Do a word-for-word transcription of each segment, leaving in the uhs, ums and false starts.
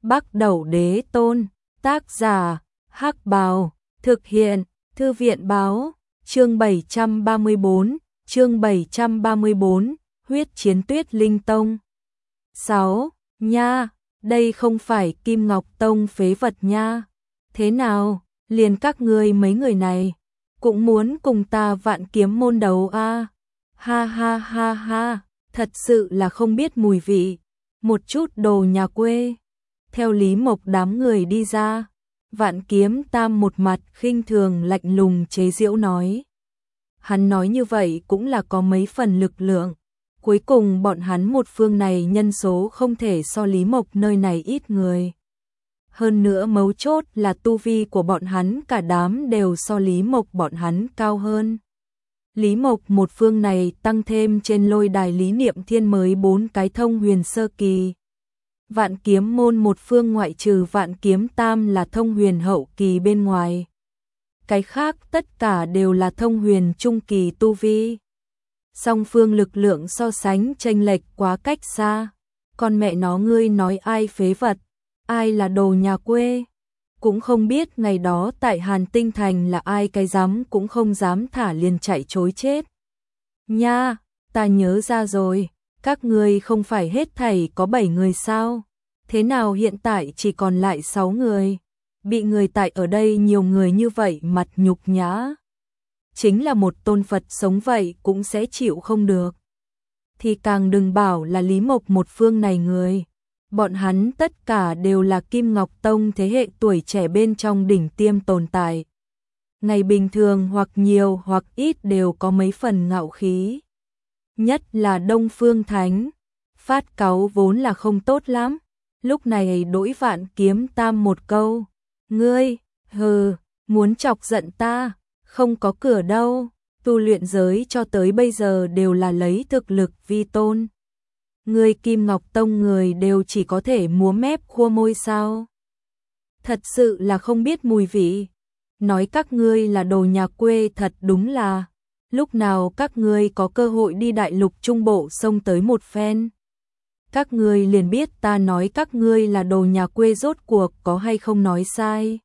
Bắc Đẩu Đế Tôn, tác giả, Hắc Bào, thực hiện, Thư viện báo, chương bảy trăm ba mươi tư, chương bảy trăm ba mươi tư, huyết chiến Tuyết Linh Tông. sáu. Nha, đây không phải Kim Ngọc Tông phế vật nha. Thế nào, liền các ngươi mấy người này, cũng muốn cùng ta Vạn Kiếm môn đấu a? À? Ha ha ha ha, thật sự là không biết mùi vị, một chút đồ nhà quê. Theo Lý Mộc đám người đi ra, Vạn Kiếm Tam một mặt khinh thường lạnh lùng chế giễu nói. Hắn nói như vậy cũng là có mấy phần lực lượng. Cuối cùng bọn hắn một phương này nhân số không thể so Lý Mộc nơi này ít người. Hơn nữa mấu chốt là tu vi của bọn hắn cả đám đều so Lý Mộc bọn hắn cao hơn. Lý Mộc một phương này tăng thêm trên lôi đài Lý Niệm Thiên mới bốn cái thông huyền sơ kỳ. Vạn Kiếm môn một phương ngoại trừ Vạn Kiếm Tam là thông huyền hậu kỳ bên ngoài. Cái khác tất cả đều là thông huyền trung kỳ tu vi. Song phương lực lượng so sánh chênh lệch quá cách xa. Con mẹ nó ngươi nói ai phế vật, ai là đồ nhà quê. Cũng không biết ngày đó tại Hàn Tinh Thành là ai cái dám cũng không dám thả liền chạy chối chết. Nha, ta nhớ ra rồi, các ngươi không phải hết thảy có bảy người sao? Thế nào hiện tại chỉ còn lại sáu người? Bị người tại ở đây nhiều người như vậy mặt nhục nhã. Chính là một tôn Phật sống vậy cũng sẽ chịu không được. Thì càng đừng bảo là Lý Mộc một phương này người. Bọn hắn tất cả đều là Kim Ngọc Tông thế hệ tuổi trẻ bên trong đỉnh tiêm tồn tại. Ngày bình thường hoặc nhiều hoặc ít đều có mấy phần ngạo khí. Nhất là Đông Phương Thánh. Phát cáu vốn là không tốt lắm. Lúc này đối Vạn Kiếm Tam một câu. Ngươi, hừ, muốn chọc giận ta, không có cửa đâu. Tu luyện giới cho tới bây giờ đều là lấy thực lực vi tôn. Người Kim Ngọc Tông người đều chỉ có thể múa mép khua môi sao? Thật sự là không biết mùi vị. Nói các ngươi là đồ nhà quê thật đúng là. Lúc nào các ngươi có cơ hội đi đại lục trung bộ xông tới một phen. Các ngươi liền biết ta nói các ngươi là đồ nhà quê rốt cuộc có hay không nói sai.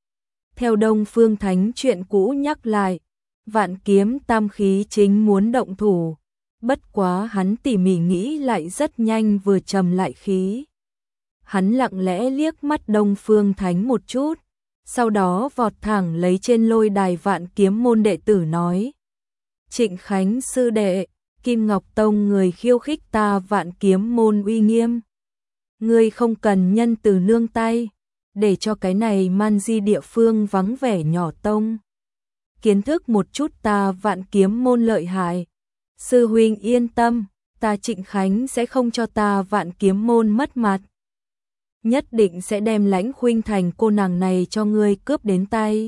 Theo Đông Phương Thánh chuyện cũ nhắc lại, Vạn Kiếm Tam khí chính muốn động thủ. Bất quá hắn tỉ mỉ nghĩ lại rất nhanh vừa trầm lại khí. Hắn lặng lẽ liếc mắt Đông Phương Thánh một chút, sau đó vọt thẳng lấy trên lôi đài Vạn Kiếm môn đệ tử nói. Trịnh Khánh sư đệ, Kim Ngọc Tông người khiêu khích ta Vạn Kiếm môn uy nghiêm. Ngươi không cần nhân từ nương tay, để cho cái này man di địa phương vắng vẻ nhỏ tông. Kiến thức một chút ta Vạn Kiếm môn lợi hại. Sư huynh yên tâm, ta Trịnh Khánh sẽ không cho ta Vạn Kiếm môn mất mặt. Nhất định sẽ đem Lãnh Khuynh Thành cô nàng này cho ngươi cướp đến tay.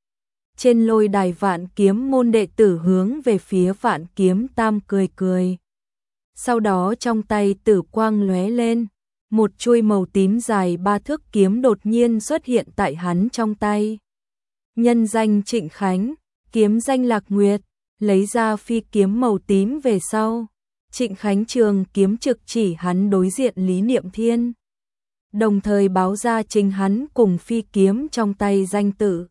Trên lôi đài Vạn Kiếm môn đệ tử hướng về phía Vạn Kiếm Tam cười cười. Sau đó trong tay tử quang lóe lên, một chuôi màu tím dài ba thước kiếm đột nhiên xuất hiện tại hắn trong tay. Nhân danh Trịnh Khánh, kiếm danh Lạc Nguyệt. Lấy ra phi kiếm màu tím về sau, Trịnh Khánh trường kiếm trực chỉ hắn đối diện Lý Niệm Thiên. Đồng thời báo ra chính hắn cùng phi kiếm trong tay danh tự.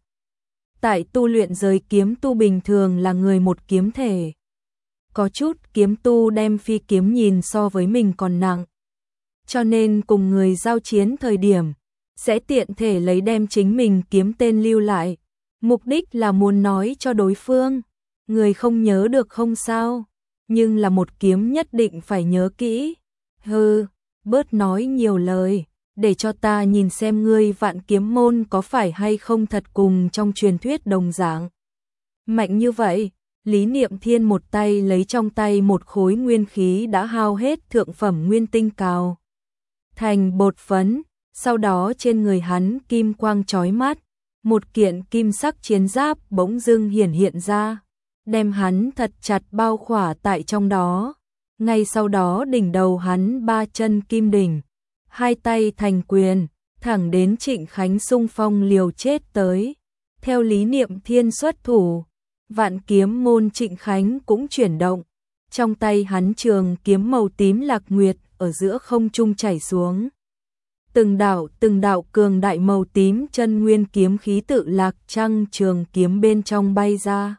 Tại tu luyện giới kiếm tu bình thường là người một kiếm thể. Có chút kiếm tu đem phi kiếm nhìn so với mình còn nặng. Cho nên cùng người giao chiến thời điểm, sẽ tiện thể lấy đem chính mình kiếm tên lưu lại. Mục đích là muốn nói cho đối phương. Người không nhớ được không sao, nhưng là một kiếm nhất định phải nhớ kỹ. Hừ, bớt nói nhiều lời, để cho ta nhìn xem ngươi Vạn Kiếm môn có phải hay không thật cùng trong truyền thuyết đồng dạng. Mạnh như vậy, Lý Niệm Thiên một tay lấy trong tay một khối nguyên khí đã hao hết thượng phẩm nguyên tinh cào thành bột phấn, sau đó trên người hắn kim quang chói mắt, một kiện kim sắc chiến giáp bỗng dưng hiển hiện ra. Đem hắn thật chặt bao khỏa tại trong đó. Ngay sau đó đỉnh đầu hắn ba chân kim đỉnh, hai tay thành quyền, thẳng đến Trịnh Khánh xung phong liều chết tới. Theo Lý Niệm Thiên xuất thủ, Vạn Kiếm môn Trịnh Khánh cũng chuyển động. Trong tay hắn trường kiếm màu tím Lạc Nguyệt ở giữa không trung chảy xuống. Từng đạo từng đạo cường đại màu tím chân nguyên kiếm khí tự Lạc Trăng trường kiếm bên trong bay ra.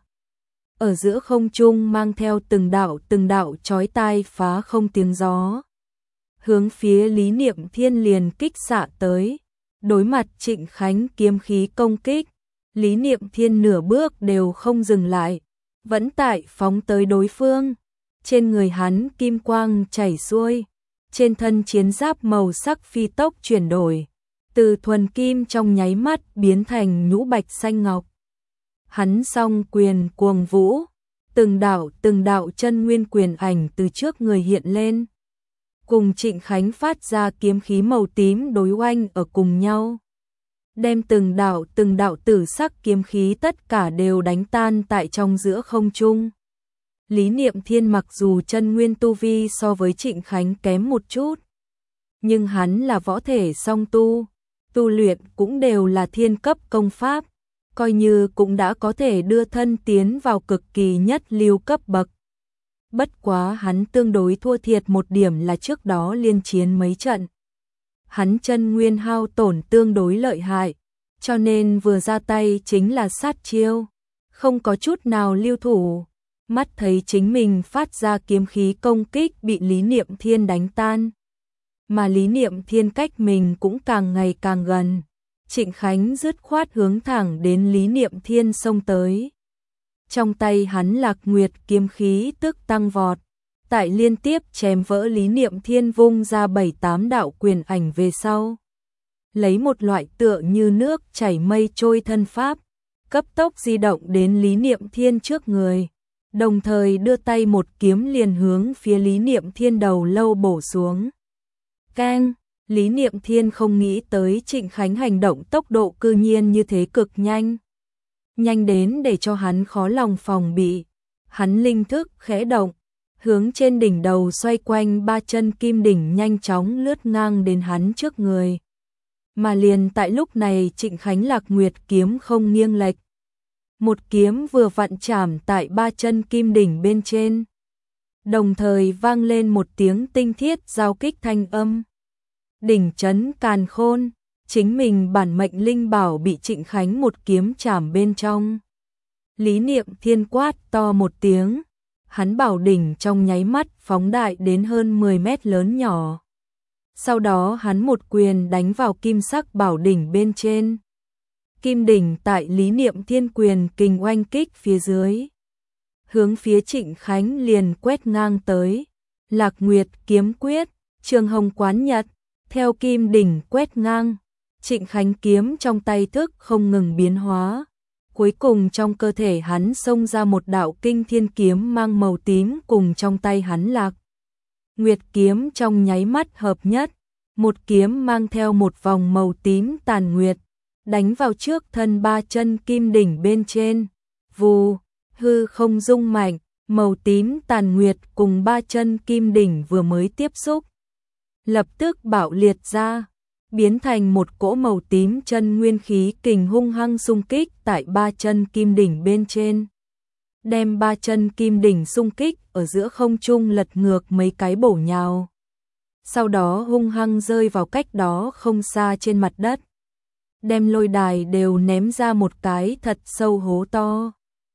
Ở giữa không trung mang theo từng đạo từng đạo chói tai phá không tiếng gió. Hướng phía Lý Niệm Thiên liền kích xạ tới. Đối mặt Trịnh Khánh kiếm khí công kích, Lý Niệm Thiên nửa bước đều không dừng lại, vẫn tại phóng tới đối phương. Trên người hắn kim quang chảy xuôi, trên thân chiến giáp màu sắc phi tốc chuyển đổi, từ thuần kim trong nháy mắt biến thành nhũ bạch xanh ngọc. Hắn song quyền cuồng vũ, từng đạo từng đạo chân nguyên quyền ảnh từ trước người hiện lên, cùng Trịnh Khánh phát ra kiếm khí màu tím đối oanh ở cùng nhau, đem từng đạo từng đạo tử sắc kiếm khí tất cả đều đánh tan tại trong giữa không trung. Lý Niệm Thiên mặc dù chân nguyên tu vi so với Trịnh Khánh kém một chút, nhưng hắn là võ thể song tu, tu luyện cũng đều là thiên cấp công pháp, coi như cũng đã có thể đưa thân tiến vào cực kỳ nhất lưu cấp bậc. Bất quá hắn tương đối thua thiệt một điểm là trước đó liên chiến mấy trận. Hắn chân nguyên hao tổn tương đối lợi hại, cho nên vừa ra tay chính là sát chiêu, không có chút nào lưu thủ. Mắt thấy chính mình phát ra kiếm khí công kích bị Lý Niệm Thiên đánh tan. Mà Lý Niệm Thiên cách mình cũng càng ngày càng gần. Trịnh Khánh dứt khoát hướng thẳng đến Lý Niệm Thiên xông tới. Trong tay hắn Lạc Nguyệt kiếm khí tức tăng vọt, tại liên tiếp chém vỡ Lý Niệm Thiên vung ra bảy tám đạo quyền ảnh về sau. Lấy một loại tựa như nước chảy mây trôi thân pháp, cấp tốc di động đến Lý Niệm Thiên trước người. Đồng thời đưa tay một kiếm liền hướng phía Lý Niệm Thiên đầu lâu bổ xuống. Keng, Lý Niệm Thiên không nghĩ tới Trịnh Khánh hành động tốc độ cư nhiên như thế cực nhanh. Nhanh đến để cho hắn khó lòng phòng bị. Hắn linh thức khẽ động, hướng trên đỉnh đầu xoay quanh ba chân kim đỉnh nhanh chóng lướt ngang đến hắn trước người. Mà liền tại lúc này Trịnh Khánh Lạc Nguyệt kiếm không nghiêng lệch. Một kiếm vừa vặn chạm tại ba chân kim đỉnh bên trên. Đồng thời vang lên một tiếng tinh thiết giao kích thanh âm. Đỉnh chấn càn khôn, chính mình bản mệnh linh bảo bị Trịnh Khánh một kiếm chạm bên trong. Lý Niệm Thiên quát to một tiếng, hắn bảo đỉnh trong nháy mắt phóng đại đến hơn mười mét lớn nhỏ. Sau đó hắn một quyền đánh vào kim sắc bảo đỉnh bên trên. Kim đỉnh tại Lý Niệm Thiên quyền kình oanh kích phía dưới, hướng phía Trịnh Khánh liền quét ngang tới. Lạc Nguyệt kiếm quyết, Trường Hồng quán nhật, theo kim đỉnh quét ngang, Trịnh Khánh kiếm trong tay thức không ngừng biến hóa. Cuối cùng trong cơ thể hắn xông ra một đạo kinh thiên kiếm mang màu tím cùng trong tay hắn Lạc Nguyệt kiếm trong nháy mắt hợp nhất, một kiếm mang theo một vòng màu tím tàn nguyệt, đánh vào trước thân ba chân kim đỉnh bên trên. Vù, hư không rung mạnh, màu tím tàn nguyệt cùng ba chân kim đỉnh vừa mới tiếp xúc, lập tức bạo liệt ra, biến thành một cỗ màu tím chân nguyên khí kình hung hăng xung kích tại ba chân kim đỉnh bên trên. Đem ba chân kim đỉnh xung kích ở giữa không trung lật ngược mấy cái bổ nhào. Sau đó hung hăng rơi vào cách đó không xa trên mặt đất. Đem lôi đài đều ném ra một cái thật sâu hố to.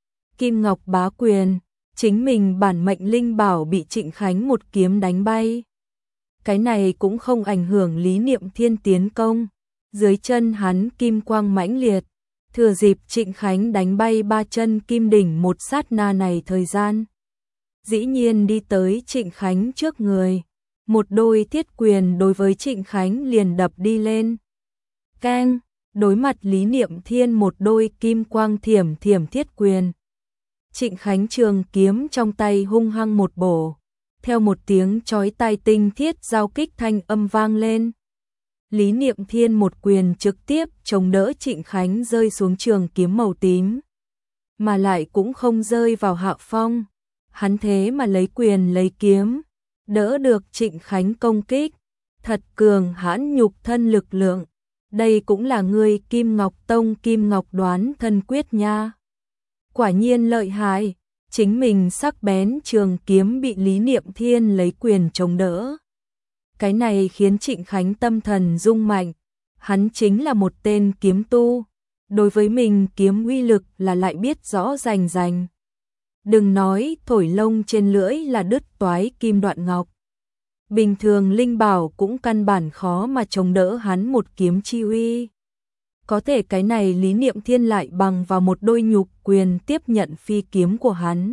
Kim Ngọc bá quyền, chính mình bản mệnh linh bảo bị Trịnh Khánh một kiếm đánh bay. Cái này cũng không ảnh hưởng Lý Niệm Thiên tiến công. Dưới chân hắn kim quang mãnh liệt, thừa dịp Trịnh Khánh đánh bay ba chân kim đỉnh một sát na này thời gian. Dĩ nhiên đi tới Trịnh Khánh trước người. Một đôi thiết quyền đối với Trịnh Khánh liền đập đi lên. Keng, đối mặt Lý Niệm Thiên một đôi kim quang thiểm thiểm thiết quyền. Trịnh Khánh trường kiếm trong tay hung hăng một bổ. Theo một tiếng chói tai tinh thiết giao kích thanh âm vang lên. Lý Niệm Thiên một quyền trực tiếp chống đỡ Trịnh Khánh rơi xuống trường kiếm màu tím. Mà lại cũng không rơi vào hạ phong. Hắn thế mà lấy quyền lấy kiếm, đỡ được Trịnh Khánh công kích. Thật cường hãn nhục thân lực lượng. Đây cũng là người Kim Ngọc Tông Kim Ngọc Đoán thân quyết nha. Quả nhiên lợi hại. Chính mình sắc bén trường kiếm bị Lý Niệm Thiên lấy quyền chống đỡ. Cái này khiến Trịnh Khánh tâm thần rung mạnh, hắn chính là một tên kiếm tu, đối với mình kiếm uy lực là lại biết rõ rành rành. Đừng nói thổi lông trên lưỡi là đứt toái kim đoạn ngọc. Bình thường linh bảo cũng căn bản khó mà chống đỡ hắn một kiếm chi uy. Có thể cái này Lý Niệm Thiên lại bằng vào một đôi nhục quyền tiếp nhận phi kiếm của hắn.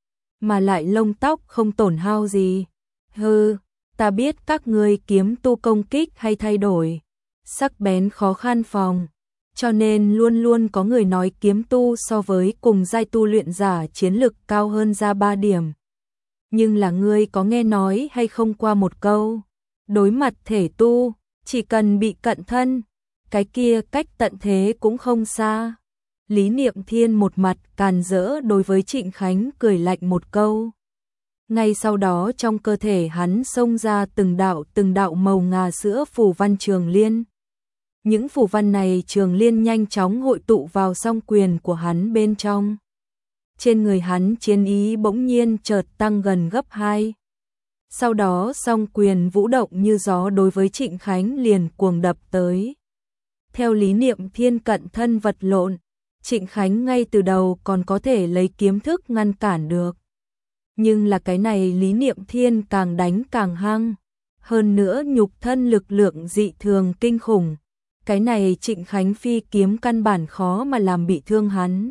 Mà lại lông tóc không tổn hao gì. Hừ, ta biết các ngươi kiếm tu công kích hay thay đổi, sắc bén khó khăn phòng. Cho nên luôn luôn có người nói kiếm tu so với cùng giai tu luyện giả chiến lực cao hơn ra ba điểm. Nhưng là ngươi có nghe nói hay không qua một câu, đối mặt thể tu, chỉ cần bị cận thân, cái kia cách tận thế cũng không xa. Lý Niệm Thiên một mặt càn rỡ đối với Trịnh Khánh cười lạnh một câu. Ngay sau đó trong cơ thể hắn xông ra từng đạo từng đạo màu ngà sữa phù văn trường liên. Những phù văn này trường liên nhanh chóng hội tụ vào song quyền của hắn bên trong. Trên người hắn chiến ý bỗng nhiên chợt tăng gần gấp hai. Sau đó song quyền vũ động như gió đối với Trịnh Khánh liền cuồng đập tới. Theo Lý Niệm Thiên cận thân vật lộn, Trịnh Khánh ngay từ đầu còn có thể lấy kiếm thức ngăn cản được. Nhưng là cái này Lý Niệm Thiên càng đánh càng hăng. Hơn nữa nhục thân lực lượng dị thường kinh khủng. Cái này Trịnh Khánh phi kiếm căn bản khó mà làm bị thương hắn.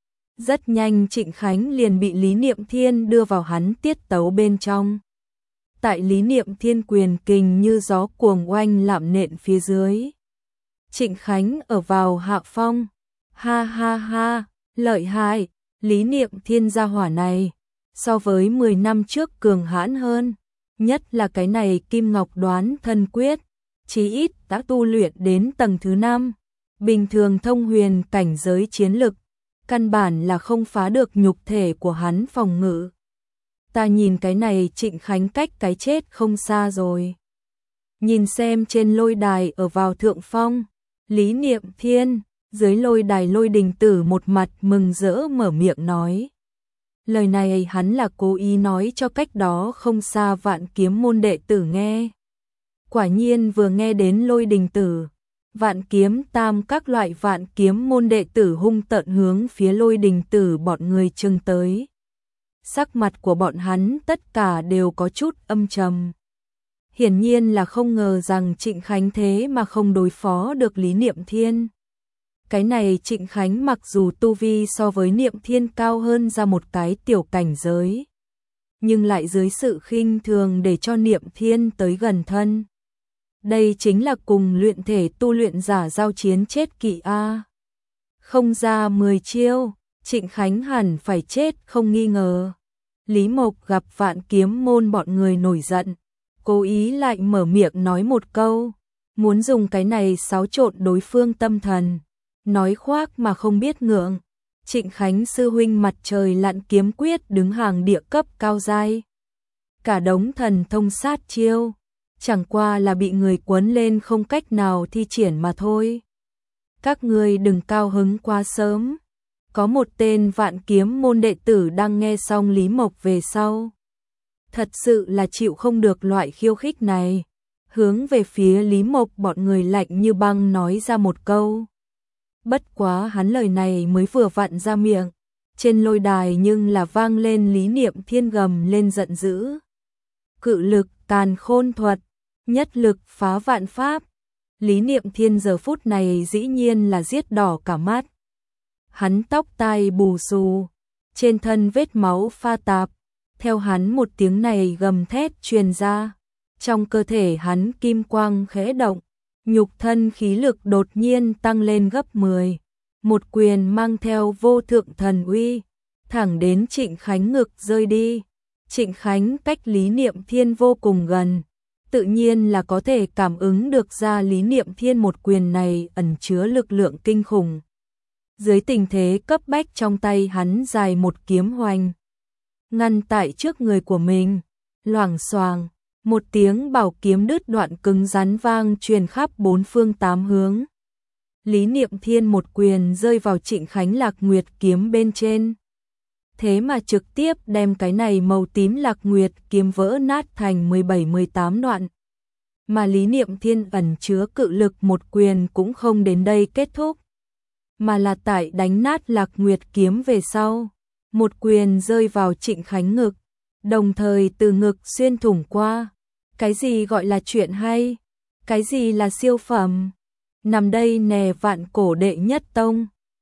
Rất nhanh Trịnh Khánh liền bị Lý Niệm Thiên đưa vào hắn tiết tấu bên trong. Tại Lý Niệm Thiên quyền kình như gió cuồng oanh lạm nện phía dưới. Trịnh Khánh ở vào hạ phong. Ha ha ha, lợi hại, Lý Niệm Thiên gia hỏa này. So với mười năm trước cường hãn hơn. Nhất là cái này Kim Ngọc Đoán Thân Quyết. Chí ít đã tu luyện đến tầng thứ năm. Bình thường thông huyền cảnh giới chiến lực. Căn bản là không phá được nhục thể của hắn phòng ngự. Ta nhìn cái này Trịnh Khánh cách cái chết không xa rồi. Nhìn xem trên lôi đài ở vào thượng phong. Lý Niệm Thiên, dưới lôi đài Lôi Đình Tử một mặt mừng rỡ mở miệng nói. Lời này hắn là cố ý nói cho cách đó không xa Vạn Kiếm môn đệ tử nghe. Quả nhiên vừa nghe đến Lôi Đình Tử, Vạn Kiếm Tam các loại Vạn Kiếm môn đệ tử hung tợn hướng phía Lôi Đình Tử bọn người trừng tới. Sắc mặt của bọn hắn tất cả đều có chút âm trầm. Hiển nhiên là không ngờ rằng Trịnh Khánh thế mà không đối phó được Lý Niệm Thiên. Cái này Trịnh Khánh mặc dù tu vi so với Niệm Thiên cao hơn ra một cái tiểu cảnh giới, nhưng lại dưới sự khinh thường để cho Niệm Thiên tới gần thân. Đây chính là cùng luyện thể tu luyện giả giao chiến chết kỵ a. Không ra mười chiêu, Trịnh Khánh hẳn phải chết không nghi ngờ. Lý Mộc gặp Vạn Kiếm môn bọn người nổi giận, cố ý lại mở miệng nói một câu, muốn dùng cái này xáo trộn đối phương tâm thần. Nói khoác mà không biết ngượng. Trịnh Khánh sư huynh mặt trời lặn kiếm quyết đứng hàng địa cấp cao giai. Cả đống thần thông sát chiêu, chẳng qua là bị người quấn lên không cách nào thi triển mà thôi. Các ngươi đừng cao hứng quá sớm. Có một tên Vạn Kiếm môn đệ tử đang nghe xong Lý Mộc về sau. Thật sự là chịu không được loại khiêu khích này. Hướng về phía Lý Mộc bọn người lạnh như băng nói ra một câu. Bất quá hắn lời này mới vừa vặn ra miệng, trên lôi đài nhưng là vang lên Lý Niệm Thiên gầm lên giận dữ. Cự lực càn khôn thuật, nhất lực phá vạn pháp. Lý Niệm Thiên giờ phút này dĩ nhiên là giết đỏ cả mắt. Hắn tóc tai bù xù, trên thân vết máu pha tạp, theo hắn một tiếng này gầm thét truyền ra, trong cơ thể hắn kim quang khẽ động. Nhục thân khí lực đột nhiên tăng lên gấp mười. Một quyền mang theo vô thượng thần uy, thẳng đến Trịnh Khánh ngực rơi đi. Trịnh Khánh cách Lý Niệm Thiên vô cùng gần, tự nhiên là có thể cảm ứng được ra Lý Niệm Thiên một quyền này ẩn chứa lực lượng kinh khủng. Dưới tình thế cấp bách trong tay hắn dài một kiếm hoành, ngăn tại trước người của mình, loảng xoàng. Một tiếng bảo kiếm đứt đoạn cứng rắn vang truyền khắp bốn phương tám hướng. Lý Niệm Thiên một quyền rơi vào Trịnh Khánh Lạc Nguyệt kiếm bên trên. Thế mà trực tiếp đem cái này màu tím Lạc Nguyệt kiếm vỡ nát thành mười bảy mười tám đoạn. mà lý niệm thiên ẩn chứa cự lực một quyền cũng không đến đây kết thúc, mà là tại đánh nát Lạc Nguyệt kiếm về sau, một quyền rơi vào Trịnh Khánh ngực, đồng thời từ ngực xuyên thủng qua. Cái gì gọi là chuyện hay? Cái gì là siêu phẩm? Nằm đây nè vạn cổ đệ nhất tông,